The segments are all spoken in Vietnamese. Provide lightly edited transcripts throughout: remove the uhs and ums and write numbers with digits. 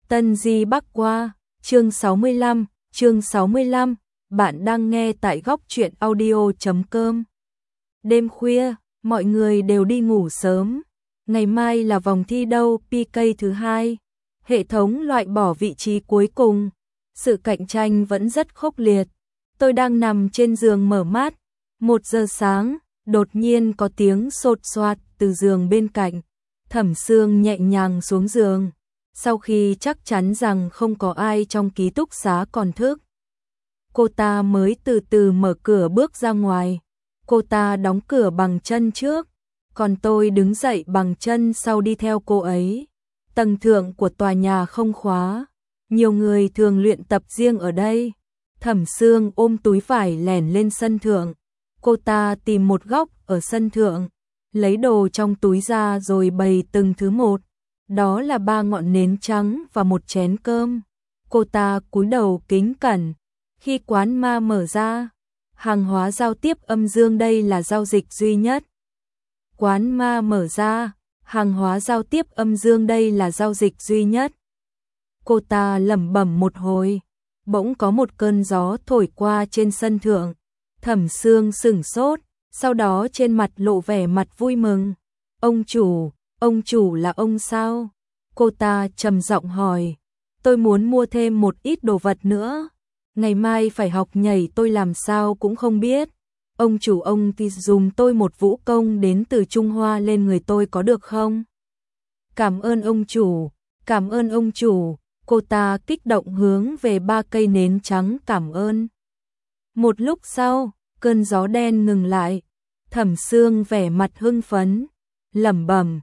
Tân Di Bắc Qua, chương 65, bạn đang nghe tại góc truyện audio.com. Đêm khuya, mọi người đều đi ngủ sớm. Ngày mai là vòng thi đấu PK thứ 2. Hệ thống loại bỏ vị trí cuối cùng. Sự cạnh tranh vẫn rất khốc liệt. Tôi đang nằm trên giường mở mắt. 1 giờ sáng, đột nhiên có tiếng sột soạt từ giường bên cạnh. Thẩm Sương nhẹ nhàng xuống giường. Sau khi chắc chắn rằng không có ai trong ký túc xá còn thức, cô ta mới từ từ mở cửa bước ra ngoài. Cô ta đóng cửa bằng chân trước, còn tôi đứng dậy bằng chân sau đi theo cô ấy. Tầng thượng của tòa nhà không khóa, nhiều người thường luyện tập riêng ở đây. Thẩm Sương ôm túi vải lẻn lên sân thượng. Cô ta tìm một góc ở sân thượng, lấy đồ trong túi ra rồi bày từng thứ một. Đó là 3 ngọn nến trắng và 1 chén cơm. Cô ta cúi đầu kính cẩn. Khi quán ma mở ra, hàng hóa giao tiếp âm dương đây là giao dịch duy nhất. Quán ma mở ra, hàng hóa giao tiếp âm dương đây là giao dịch duy nhất. Cô ta lẩm bẩm một hồi, bỗng có một cơn gió thổi qua trên sân thượng. Thẩm Sương sửng sốt, sau đó trên mặt lộ vẻ mặt vui mừng. Ông chủ là ông sao? Cô ta trầm giọng hỏi. Tôi muốn mua thêm một ít đồ vật nữa. Ngày mai phải học nhảy, tôi làm sao cũng không biết. Ông chủ, ông thì dùng tôi một vũ công đến từ Trung Hoa lên người tôi có được không? Cảm ơn ông chủ, cảm ơn ông chủ. Cô ta kích động hướng về 3 cây nến trắng cảm ơn. Một lúc sau, cơn gió đen ngừng lại. Thẩm Sương vẻ mặt hưng phấn, lẩm bẩm.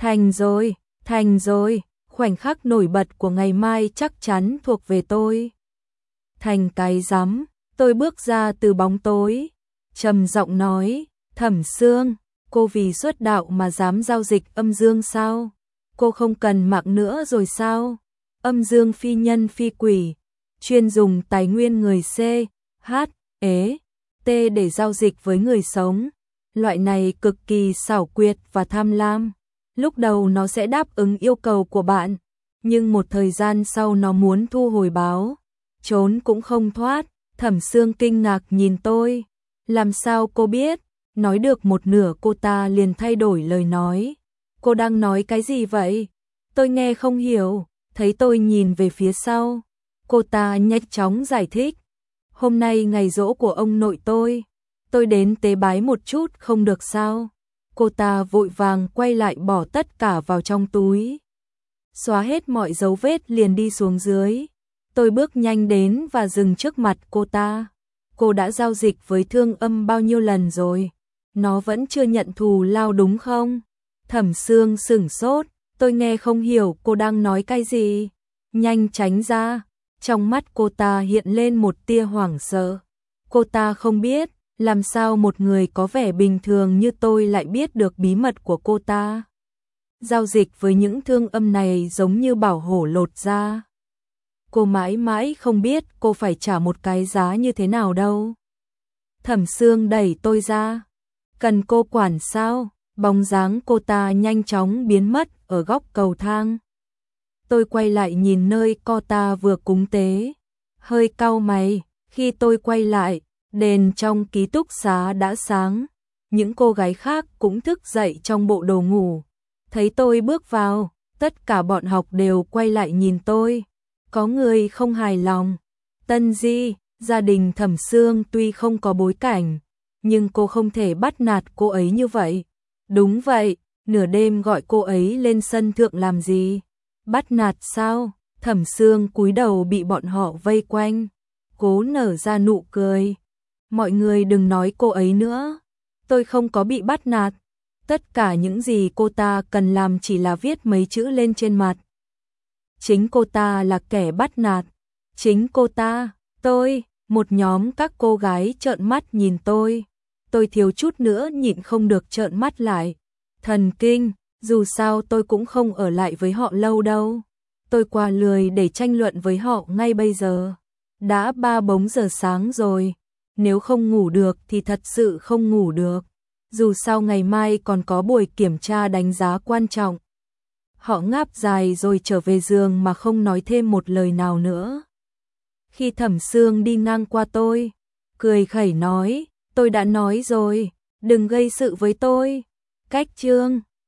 Thành rồi, khoảnh khắc nổi bật của ngày mai chắc chắn thuộc về tôi. Thành cái rắm, tôi bước ra từ bóng tối, trầm giọng nói, Thẩm Sương, cô vì xuất đạo mà dám giao dịch âm dương sao? Cô không cần mạng nữa rồi sao? Âm dương phi nhân phi quỷ, chuyên dùng tài nguyên người C, H, E, T để giao dịch với người sống. Loại này cực kỳ xảo quyệt và tham lam. Lúc đầu nó sẽ đáp ứng yêu cầu của bạn, nhưng một thời gian sau nó muốn thu hồi báo, trốn cũng không thoát. Thẩm Sương kinh ngạc nhìn tôi. Làm sao cô biết? Nói được một nửa cô ta liền thay đổi lời nói. Cô đang nói cái gì vậy? Tôi nghe không hiểu. Thấy tôi nhìn về phía sau, cô ta nhanh chóng giải thích. Hôm nay ngày giỗ của ông nội tôi đến tế bái một chút không được sao? Cô ta vội vàng quay lại bỏ tất cả vào trong túi, xóa hết mọi dấu vết liền đi xuống dưới. Tôi bước nhanh đến và dừng trước mặt cô ta. Cô đã giao dịch với Thương Âm bao nhiêu lần rồi? Nó vẫn chưa nhận thù lao đúng không? Thẩm Sương sửng sốt, tôi nghe không hiểu cô đang nói cái gì. Nhanh tránh ra. Trong mắt cô ta hiện lên một tia hoảng sợ. Cô ta không biết làm sao một người có vẻ bình thường như tôi lại biết được bí mật của cô ta. Giao dịch với những thương âm này giống như bảo hổ lột da. Cô mãi mãi không biết cô phải trả một cái giá như thế nào đâu. Thẩm Sương đẩy tôi ra. Cần cô quản sao? Bóng dáng cô ta nhanh chóng biến mất ở góc cầu thang. Tôi quay lại nhìn nơi cô ta vừa cúng tế, hơi cau mày. Khi tôi quay lại, đèn trong ký túc xá đã sáng. Những cô gái khác cũng thức dậy trong bộ đồ ngủ. Thấy tôi bước vào, tất cả bọn học đều quay lại nhìn tôi. Có người không hài lòng. Tân Di, gia đình Thẩm Sương tuy không có bối cảnh, nhưng cô không thể bắt nạt cô ấy như vậy. Đúng vậy, nửa đêm gọi cô ấy lên sân thượng làm gì? Bắt nạt sao? Thẩm Sương cúi đầu bị bọn họ vây quanh, cố nở ra nụ cười. Mọi người đừng nói cô ấy nữa. Tôi không có bị bắt nạt. Tất cả những gì cô ta cần làm chỉ là viết mấy chữ lên trên mặt. Chính cô ta là kẻ bắt nạt. Chính cô ta, một nhóm các cô gái trợn mắt nhìn tôi. Tôi thiếu chút nữa nhịn không được trợn mắt lại. Thần kinh, dù sao tôi cũng không ở lại với họ lâu đâu. Tôi quá lười để tranh luận với họ ngay bây giờ. Đã 3 giờ sáng rồi. Nếu không ngủ được thì thật sự không ngủ được. Dù sao ngày mai còn có buổi kiểm tra đánh giá quan trọng. Họ ngáp dài rồi trở về giường mà không nói thêm một lời nào nữa. Khi Thẩm Sương đi ngang qua tôi, cười khẩy nói, tôi đã nói rồi, đừng gây sự với tôi. Cách chương